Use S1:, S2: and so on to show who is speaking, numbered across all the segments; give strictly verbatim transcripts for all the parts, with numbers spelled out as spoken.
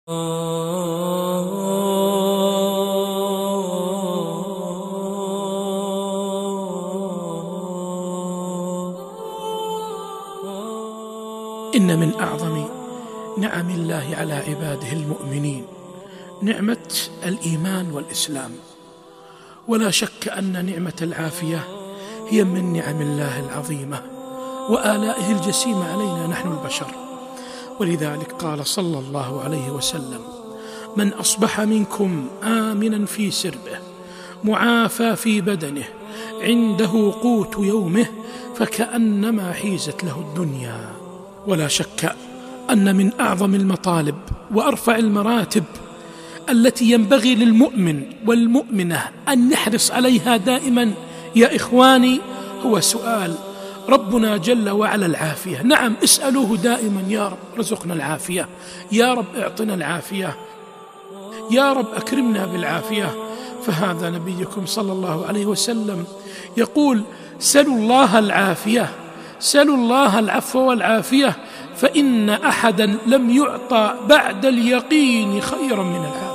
S1: إن من أعظم نعم الله على عباده المؤمنين نعمة الإيمان والإسلام، ولا شك أن نعمة العافية هي من نعم الله العظيمة وآلائه الجسيمة علينا نحن البشر. ولذلك قال صلى الله عليه وسلم: من أصبح منكم آمنا في سربه معافى في بدنه عنده قوت يومه فكأنما حيزت له الدنيا. ولا شك أن من أعظم المطالب وأرفع المراتب التي ينبغي للمؤمن والمؤمنة أن نحرص عليها دائما يا إخواني هو سؤال ربنا جل وعلا العافية. نعم، اسألوه دائما: يا رب رزقنا العافية، يا رب اعطنا العافية، يا رب أكرمنا بالعافية. فهذا نبيكم صلى الله عليه وسلم يقول: سلوا الله العافية، سلوا الله العفو والعافية، فإن أحدا لم يعطى بعد اليقين خيرا من العافية.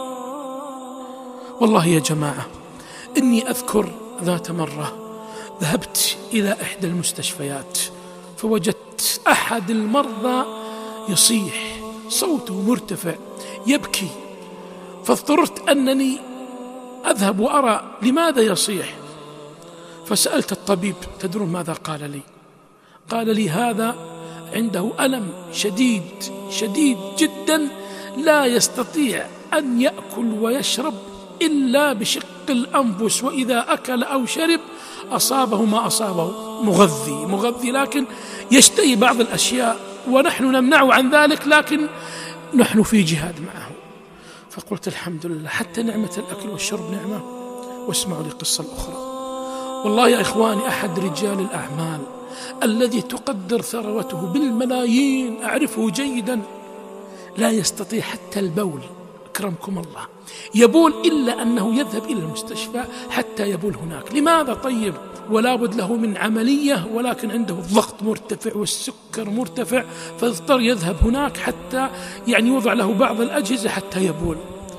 S1: والله يا جماعة إني أذكر ذات مرة ذهبت إلى إحدى المستشفيات فوجدت أحد المرضى يصيح، صوته مرتفع يبكي، فاضطررت أنني أذهب وأرى لماذا يصيح. فسألت الطبيب، تدرون ماذا قال لي؟ قال لي: هذا عنده ألم شديد شديد جدا لا يستطيع أن يأكل ويشرب إلا بشق الأنفس، وإذا أكل أو شرب أصابه ما أصابه مغذي مغذي لكن يشتهي بعض الأشياء ونحن نمنعه عن ذلك، لكن نحن في جهاد معه. فقلت الحمد لله، حتى نعمة الأكل والشرب نعمة. واسمعوا لي قصة الأخرى. والله يا إخواني أحد رجال الأعمال الذي تقدر ثروته بالملايين، أعرفه جيدا، لا يستطيع حتى البول، أكرمكم الله، يبول إلا أنه يذهب إلى المستشفى حتى يبول هناك. لماذا؟ طيب، ولا بد له من عملية، ولكن عنده الضغط مرتفع والسكر مرتفع، فاضطر يذهب هناك حتى يعني يوضع له بعض الأجهزة حتى يبول.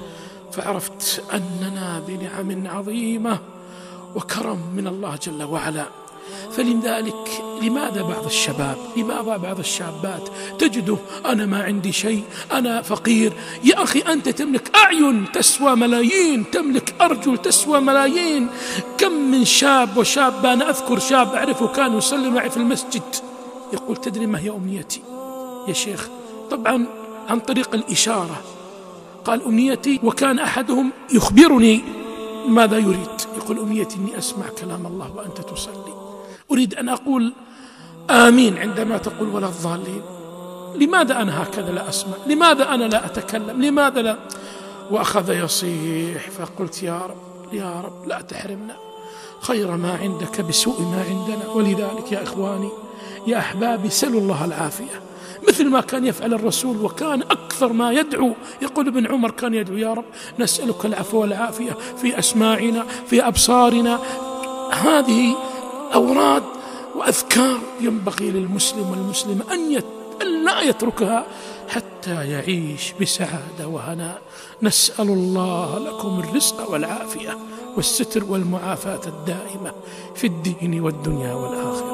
S1: فعرفت أننا بنعم عظيمة وكرم من الله جل وعلا. فلذلك لماذا بعض الشباب، لماذا بعض الشابات تجده: أنا ما عندي شيء، أنا فقير. يا أخي أنت تملك أعين تسوى ملايين، تملك أرجل تسوى ملايين. كم من شاب وشابة، أنا أذكر شاب أعرفه كان يصلي معي في المسجد يقول: تدري ما هي أمنيتي يا شيخ؟ طبعا عن طريق الإشارة قال: أمنيتي، وكان أحدهم يخبرني ماذا يريد، يقول: أمنيتي أني أسمع كلام الله وأنت تصلي، أريد أن أقول آمين عندما تقول ولا الضالين. لماذا أنا هكذا لا أسمع؟ لماذا أنا لا أتكلم؟ لماذا لا؟ وأخذ يصيح. فقلت: يا رب يا رب لا تحرمنا خير ما عندك بسوء ما عندنا. ولذلك يا إخواني يا أحبابي سلوا الله العافية، مثل ما كان يفعل الرسول، وكان أكثر ما يدعو. يقول ابن عمر كان يدعو: يا رب نسألك العفو والعافية في أسماعنا في أبصارنا. هذه أوراد وأذكار ينبغي للمسلم والمسلمة أن يت... لا يتركها حتى يعيش بسعادة وهناء. نسأل الله لكم الرزق والعافية والستر والمعافاة الدائمة في الدين والدنيا والآخرة.